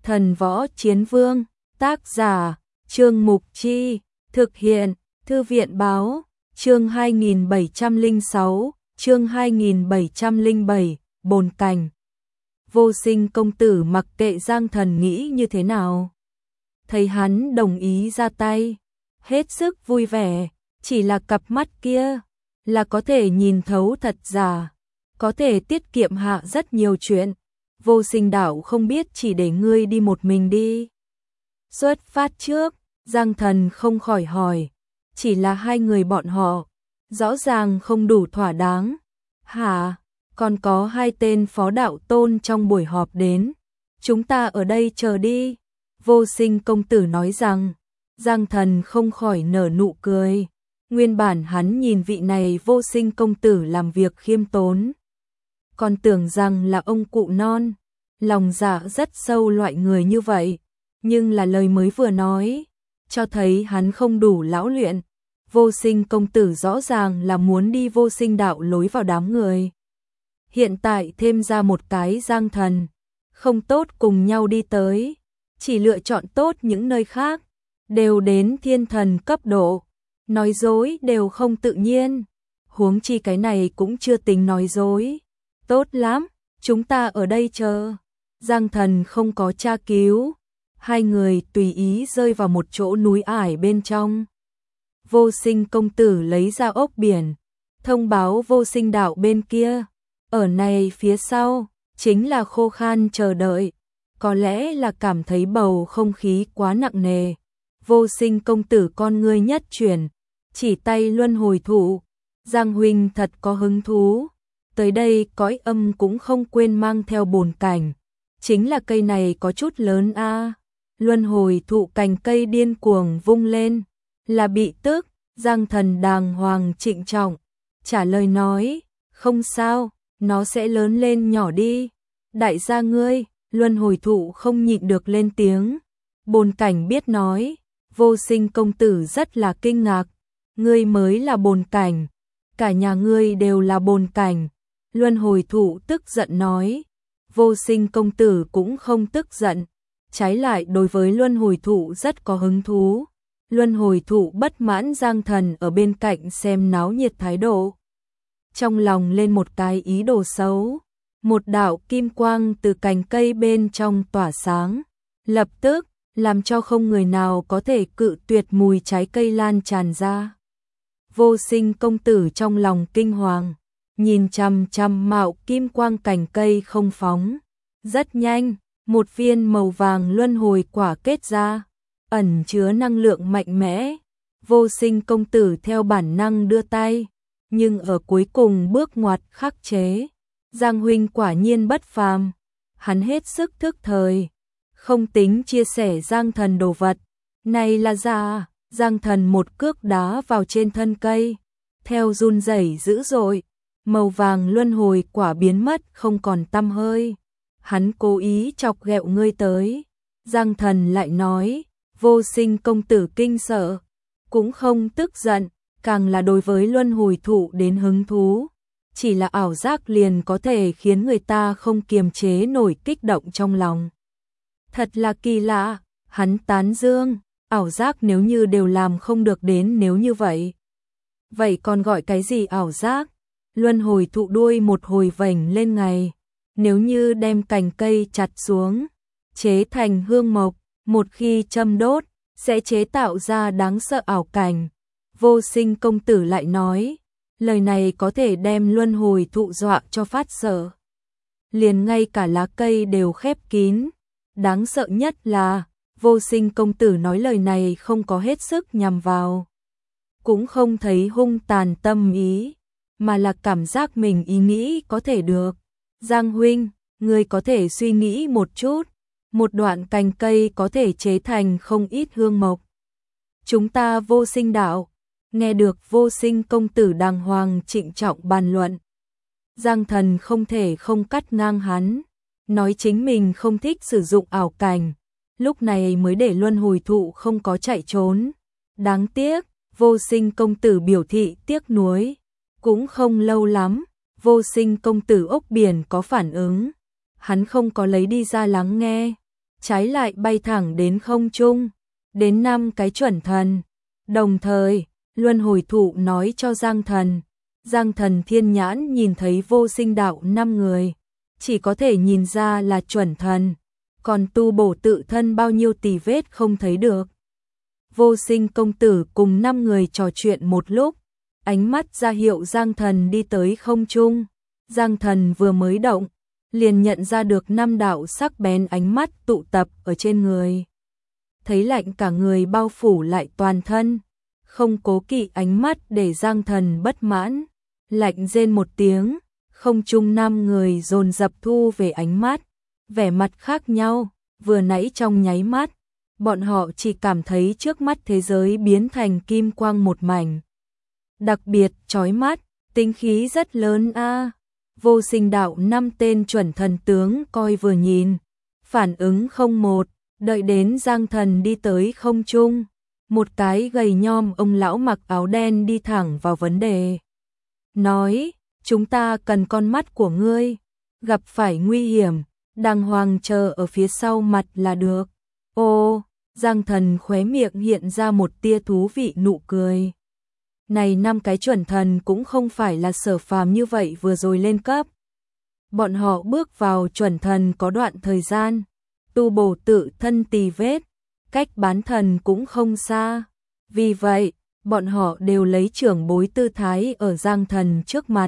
Thần Võ Chiến Vương, tác giả, Trương Mục Chi, thực hiện, Thư viện báo, chương 2706, chương 2707, Bồn Cảnh. Vô Sinh công tử mặc kệ Giang Thần nghĩ như thế nào. Thấy hắn đồng ý ra tay, hết sức vui vẻ, chỉ là cặp mắt kia, là có thể nhìn thấu thật giả, có thể tiết kiệm hạ rất nhiều chuyện. Vô Sinh đạo không biết chỉ để ngươi đi một mình đi. Xuất phát trước, Giang Thần không khỏi hỏi, chỉ là hai người bọn họ, rõ ràng không đủ thỏa đáng. Hả, còn có hai tên phó đạo tôn trong buổi họp đến, chúng ta ở đây chờ đi. Vô Sinh công tử nói rằng, Giang Thần không khỏi nở nụ cười. Nguyên bản hắn nhìn vị này Vô Sinh công tử làm việc khiêm tốn, còn tưởng rằng là ông cụ non, lòng dạ rất sâu loại người như vậy, nhưng là lời mới vừa nói, cho thấy hắn không đủ lão luyện. Vô Sinh công tử rõ ràng là muốn đi Vô Sinh đạo lối vào đám người. Hiện tại thêm ra một cái Giang Thần, không tốt cùng nhau đi tới, chỉ lựa chọn tốt những nơi khác, đều đến thiên thần cấp độ, nói dối đều không tự nhiên, huống chi cái này cũng chưa tính nói dối. Tốt lắm, chúng ta ở đây chờ. Giang Thần không có tra cứu, hai người tùy ý rơi vào một chỗ núi ải bên trong. Vô Sinh công tử lấy ra ốc biển, thông báo Vô Sinh đạo bên kia, ở này phía sau, chính là khô khan chờ đợi, có lẽ là cảm thấy bầu không khí quá nặng nề. Vô Sinh công tử con ngươi nhất chuyển, chỉ tay luân hồi thụ, Giang huynh thật có hứng thú, tới đây cõi âm cũng không quên mang theo bồn cảnh, chính là cây này có chút lớn a. Luân hồi thụ cành cây điên cuồng vung lên, là bị tức. Giang Thần đàng hoàng trịnh trọng trả lời nói, không sao, nó sẽ lớn lên nhỏ đi. Đại gia ngươi, luân hồi thụ không nhịn được lên tiếng. Bồn cảnh biết nói, Vô Sinh công tử rất là kinh ngạc, ngươi mới là bồn cảnh, cả nhà ngươi đều là bồn cảnh. Luân hồi thụ tức giận nói, Vô Sinh công tử cũng không tức giận, trái lại đối với luân hồi thụ rất có hứng thú. Luân hồi thụ bất mãn Giang Thần ở bên cạnh xem náo nhiệt thái độ, trong lòng lên một cái ý đồ xấu. Một đạo kim quang từ cành cây bên trong tỏa sáng, lập tức làm cho không người nào có thể cự tuyệt mùi trái cây lan tràn ra. Vô Sinh công tử trong lòng kinh hoàng, nhìn chằm chằm mạo kim quang cành cây không phóng. Rất nhanh, một viên màu vàng luân hồi quả kết ra, ẩn chứa năng lượng mạnh mẽ. Vô Sinh công tử theo bản năng đưa tay, nhưng ở cuối cùng bước ngoặt khắc chế. Giang huynh quả nhiên bất phàm, hắn hết sức thức thời, không tính chia sẻ Giang Thần đồ vật. Này là ra, Giang Thần một cước đá vào trên thân cây, theo run rẩy dữ dội, màu vàng luân hồi quả biến mất không còn tăm hơi. Hắn cố ý chọc ghẹo ngươi tới. Giang Thần lại nói, Vô Sinh công tử kinh sợ, cũng không tức giận, càng là đối với luân hồi thụ đến hứng thú. Chỉ là ảo giác liền có thể khiến người ta không kiềm chế nổi kích động trong lòng. Thật là kỳ lạ, hắn tán dương, ảo giác nếu như đều làm không được đến nếu như vậy. Vậy còn gọi cái gì ảo giác? Luân hồi thụ đuôi một hồi vểnh lên ngày, nếu như đem cành cây chặt xuống, chế thành hương mộc, một khi châm đốt, sẽ chế tạo ra đáng sợ ảo cảnh. Vô Sinh công tử lại nói, lời này có thể đem luân hồi thụ dọa cho phát sợ. Liền ngay cả lá cây đều khép kín. Đáng sợ nhất là, Vô Sinh công tử nói lời này không có hết sức nhằm vào, cũng không thấy hung tàn tâm ý, mà là cảm giác mình ý nghĩ có thể được. Giang huynh, ngươi có thể suy nghĩ một chút, một đoạn cành cây có thể chế thành không ít hương mộc. Chúng ta Vô Sinh đạo, nghe được Vô Sinh công tử đàng hoàng trịnh trọng bàn luận, Giang Thần không thể không cắt ngang hắn, nói chính mình không thích sử dụng ảo cảnh, lúc này mới để luân hồi thụ không có chạy trốn. Đáng tiếc, Vô Sinh công tử biểu thị tiếc nuối, cũng không lâu lắm, Vô Sinh công tử ốc biển có phản ứng, hắn không có lấy đi ra lắng nghe, trái lại bay thẳng đến không trung, đến 5 cái chuẩn thần. Đồng thời, luân hồi thụ nói cho Giang Thần. Giang Thần thiên nhãn nhìn thấy vô sinh đạo 5 người, chỉ có thể nhìn ra là chuẩn thần, còn tu bổ tự thân bao nhiêu tì vết không thấy được. Vô sinh công tử cùng 5 người trò chuyện một lúc, ánh mắt ra hiệu Giang Thần đi tới không trung. Giang Thần vừa mới động, liền nhận ra được 5 đạo sắc bén ánh mắt tụ tập ở trên người. Thấy lạnh cả người bao phủ lại toàn thân, không cố kỵ ánh mắt để Giang Thần bất mãn, lạnh rên một tiếng, không trung 5 người dồn dập thu về ánh mắt, vẻ mặt khác nhau, vừa nãy trong nháy mắt, bọn họ chỉ cảm thấy trước mắt thế giới biến thành kim quang một mảnh. Đặc biệt chói mắt, tính khí rất lớn a. Vô sinh đạo 5 tên chuẩn thần tướng coi vừa nhìn, phản ứng không một, đợi đến Giang Thần đi tới không trung, một cái gầy nhom ông lão mặc áo đen đi thẳng vào vấn đề. Nói, chúng ta cần con mắt của ngươi, gặp phải nguy hiểm, đàng hoàng chờ ở phía sau mặt là được. Ô, Giang Thần khóe miệng hiện ra một tia thú vị nụ cười. Này 5 cái chuẩn thần cũng không phải là Sở Phàm như vậy vừa rồi lên cấp. Bọn họ bước vào chuẩn thần có đoạn thời gian, tu bổ tự thân tì vết, cách bán thần cũng không xa. Vì vậy, bọn họ đều lấy trưởng bối tư thái ở Giang Thần trước mặt.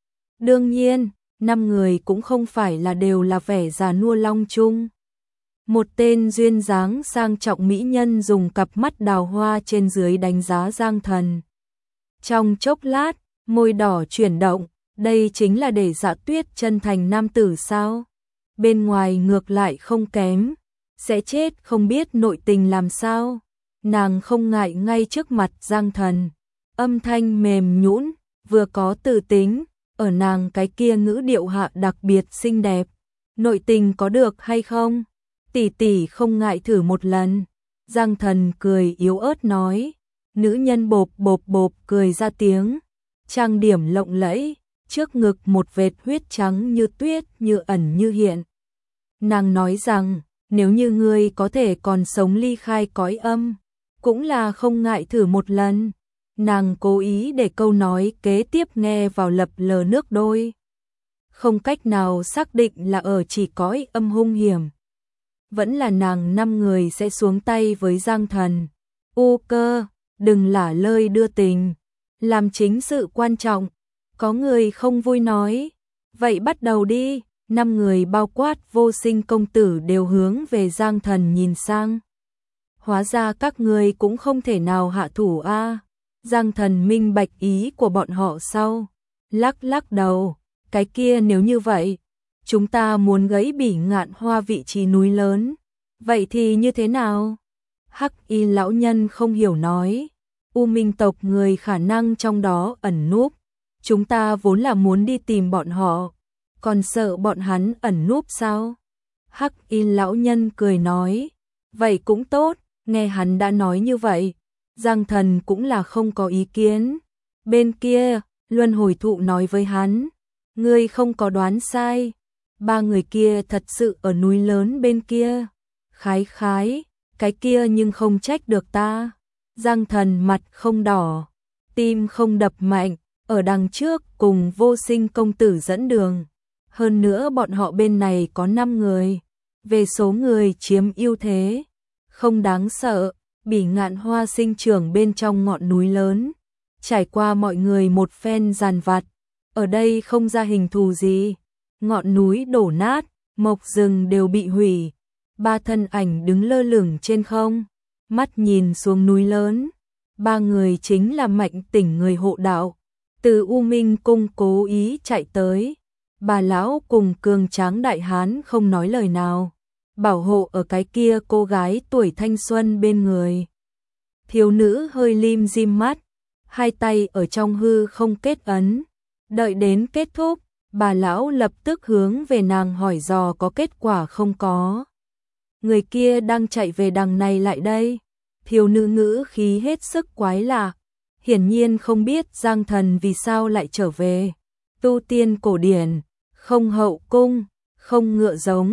Đương nhiên, 5 người cũng không phải là đều là vẻ già nua long chung. Một tên duyên dáng sang trọng mỹ nhân dùng cặp mắt đào hoa trên dưới đánh giá Giang Thần. Trong chốc lát, môi đỏ chuyển động, đây chính là để Dạ Tuyết chân thành nam tử sao? Bên ngoài ngược lại không kém, sẽ chết không biết nội tình làm sao. Nàng không ngại ngay trước mặt Giang Thần, âm thanh mềm nhũn, vừa có tự tính, ở nàng cái kia ngữ điệu hạ đặc biệt xinh đẹp. Nội tình có được hay không? Tỷ tỷ không ngại thử một lần. Giang Thần cười yếu ớt nói. Nữ nhân bộp bộp bộp cười ra tiếng, trang điểm lộng lẫy, trước ngực một vệt huyết trắng như tuyết như ẩn như hiện. Nàng nói rằng, nếu như ngươi có thể còn sống ly khai cõi âm, cũng là không ngại thử một lần. Nàng cố ý để câu nói kế tiếp nghe vào lập lờ nước đôi. Không cách nào xác định là ở chỉ cõi âm hung hiểm. Vẫn là nàng 5 người sẽ xuống tay với Giang Thần. U Cơ, đừng lả lơi đưa tình, làm chính sự quan trọng. Có người không vui nói, vậy bắt đầu đi. 5 người bao quát vô sinh công tử đều hướng về Giang Thần nhìn sang. Hóa ra các người cũng không thể nào hạ thủ a. Giang Thần minh bạch ý của bọn họ sau, lắc lắc đầu, cái kia nếu như vậy, chúng ta muốn gãy Bỉ Ngạn Hoa vị trí núi lớn, vậy thì như thế nào? Hắc Y lão nhân không hiểu nói, U Minh tộc người khả năng trong đó ẩn núp, chúng ta vốn là muốn đi tìm bọn họ, còn sợ bọn hắn ẩn núp sao? Hắc Y lão nhân cười nói, vậy cũng tốt, nghe hắn đã nói như vậy, Giang Thần cũng là không có ý kiến. Bên kia, luân hồi thụ nói với hắn, ngươi không có đoán sai, 3 người kia thật sự ở núi lớn bên kia. Khái khái, cái kia nhưng không trách được ta. Giang Thần mặt không đỏ, tim không đập mạnh, ở đằng trước cùng vô sinh công tử dẫn đường. Hơn nữa bọn họ bên này có 5 người, về số người chiếm ưu thế, không đáng sợ. Bỉ Ngạn Hoa sinh trưởng bên trong ngọn núi lớn, trải qua mọi người một phen giàn vặt, ở đây không ra hình thù gì, ngọn núi đổ nát, mộc rừng đều bị hủy, 3 thân ảnh đứng lơ lửng trên không, mắt nhìn xuống núi lớn. 3 người chính là Mạnh Tỉnh người hộ đạo, từ U Minh cung cố ý chạy tới. Bà lão cùng cường tráng đại hán không nói lời nào, bảo hộ ở cái kia cô gái tuổi thanh xuân bên người. Thiếu nữ hơi lim dim mắt, hai tay ở trong hư không kết ấn. Đợi đến kết thúc, bà lão lập tức hướng về nàng hỏi dò có kết quả không có. Người kia đang chạy về đằng này lại đây. Thiếu nữ ngữ khí hết sức quái lạ, hiển nhiên không biết Giang Thần vì sao lại trở về. Tu tiên cổ điển, không hậu cung, không ngựa giống,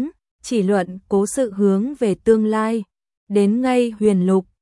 chỉ luận cố sự hướng về tương lai. Đến ngay huyền lục,